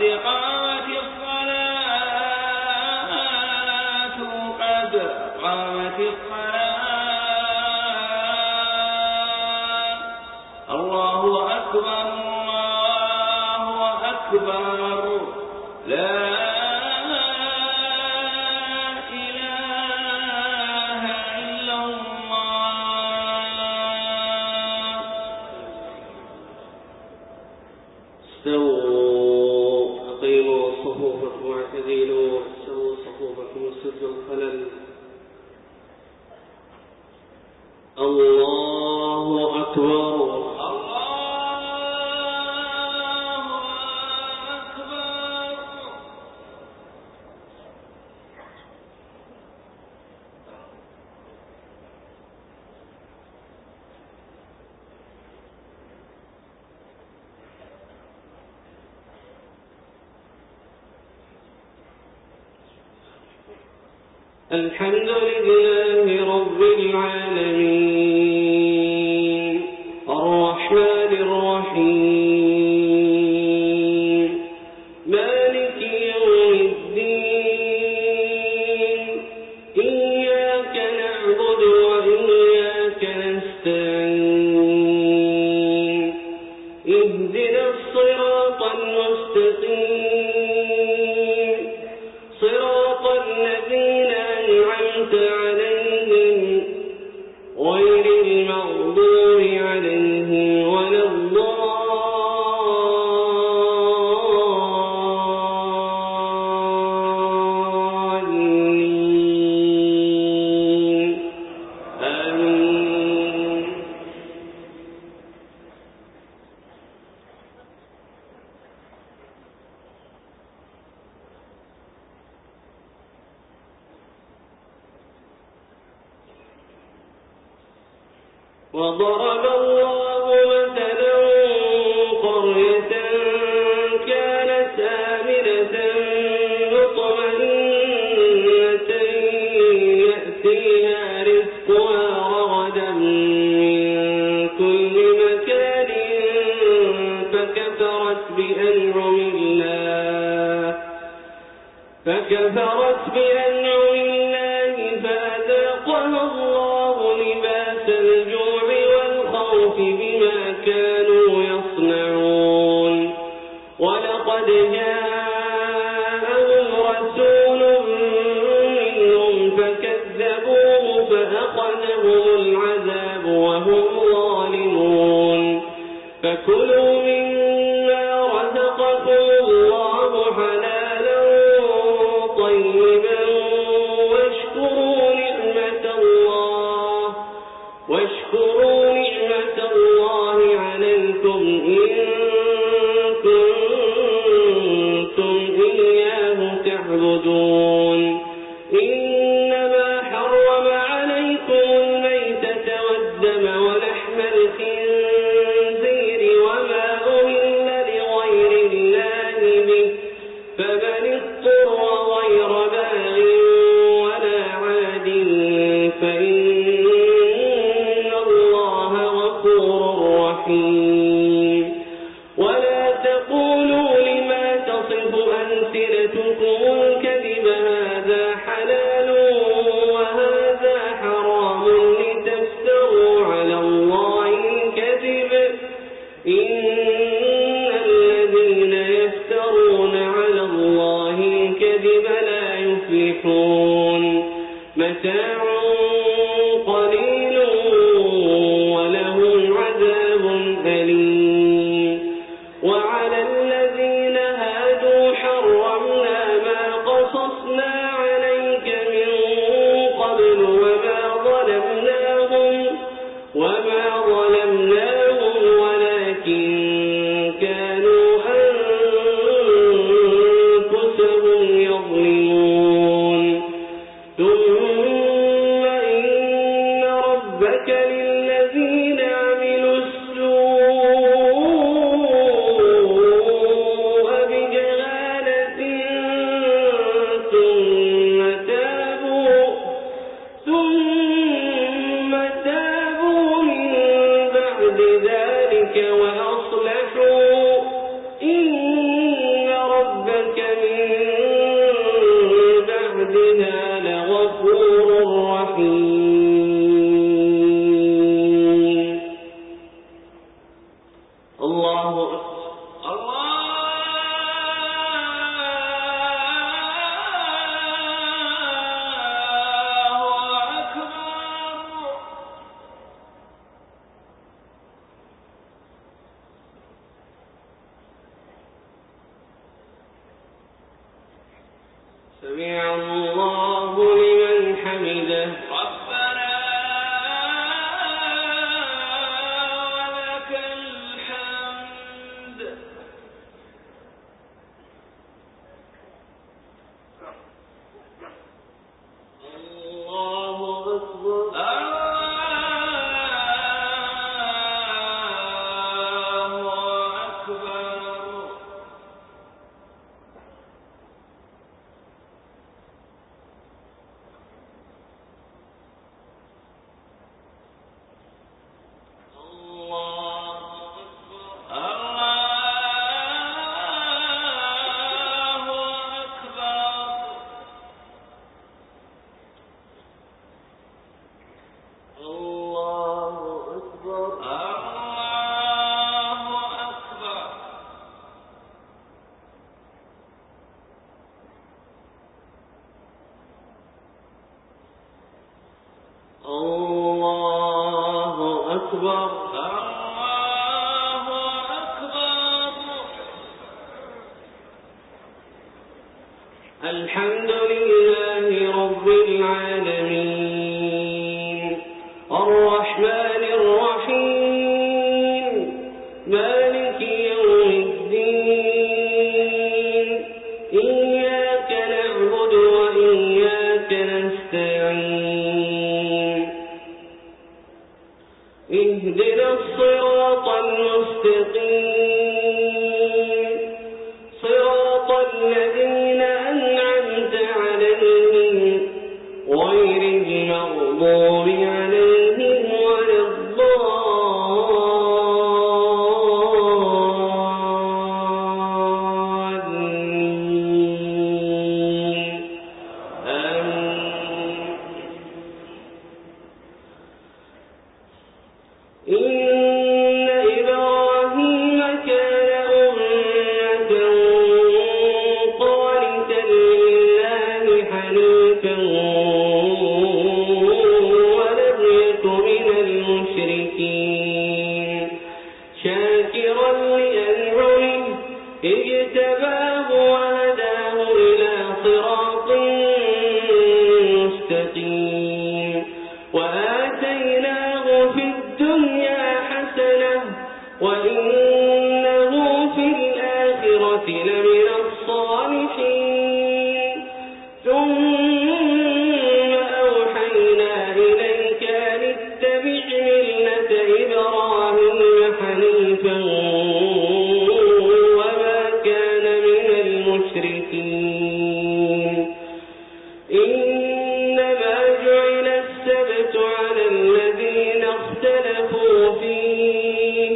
قد قامت الصلاة قد قامت الصلاة الله أكبر الله أكبر لا إله إلا الله. استووا أقيموا صفوفكم واعتدلوا استووا صفوفكم وسدوا الخلل. الله أكبر الله أكبر. الحمد لله رب العالمين الرحمن الرحيم مالك يوم الدين إياك نعبد وإياك نستعين اهدنا الصراط المستقيم صراط الذين أنعمت عليهم غير المغضوب عليهم ولا الضالين آمين. وضرب الله مثلا قرية كانت آمنة مطمئنة يأتيها رزقها رغدا من كل مكان فكفرت بأنعم الله فأذاقها الله لباس الجوع والخوف بما كانوا يصنعون. ولقد جاءهم رسول منهم فكذبوه فأخذهم العذاب وهم ظالمون. فكلوا مما رزقكم الله حلالا طيبا واشكروا نعمة الله عليكم إن كنتم إياه تعبدون. إنما حرم عليكم الميتة والدم ولحم الخنزير وما أهل لغير الله به فمن اضطر غير باغ ولا عاد فإن الله غفور رحيم. ولا تقولوا لما تصف ألسنتكم الكذب هذا حلال وهذا حرام لتفتروا على الله الكذب إن الذين يفترون على الله الكذب لا سمع الله لمن حمده ربنا ولك الحمد الله أكبر الحمد لله رب العالمين الرحمن الرحيم مالك يوم الدين إياك نعبد وإياك نستعين اهدنا الصراط المستقيم صراط الذين أنعمت عليهم غير المغضوب عليهم ولا الضالين آمين. إن إبراهيم كان أمة قانتا لله حنيفا ولم يك من المشركين شاكرا لأنعمه اجتباه وهداه إلى صراط مستقيم وآتيناه في الدنيا حسنة وإنه في الآخرة لمن الصالحين ثم أوحينا إليك أن اتبع ملة إبراهيم حنيفا وما كان من المشركين إنما جعل السبت على الذين اختلفوا فيه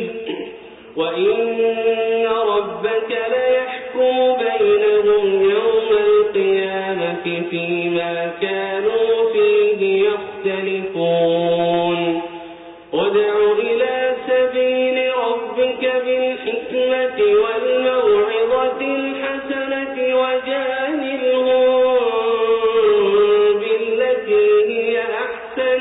وإن ربك ليحكم بينهم يوم القيامة فيما كانوا فيه يختلفون ادع إلى سبيل ربك بالحكمة والموعظة الحسنة وجادلهم بالتي هي أحسن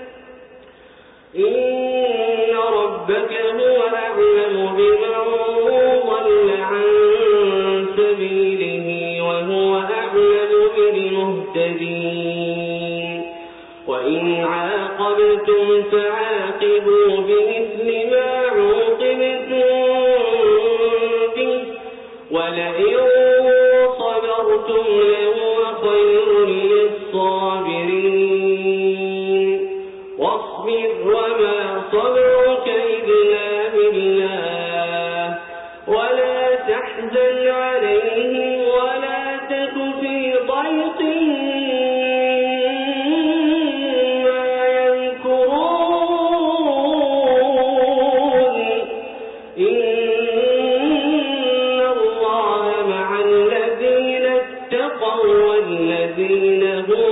إن ربك هو أعلم بمن ضل عن سبيله وهو أعلم بالمهتدين وإن عاقبتم فعاقبوا بمثل ما عوقبتم به ولئن صبرتم لهو خير للصابرين واصبر وما صبرك إلا بالله ولا تحزن عليهم ولا تك في ضيق مما يمكرون إن الله مع الذين اتقوا والذين هم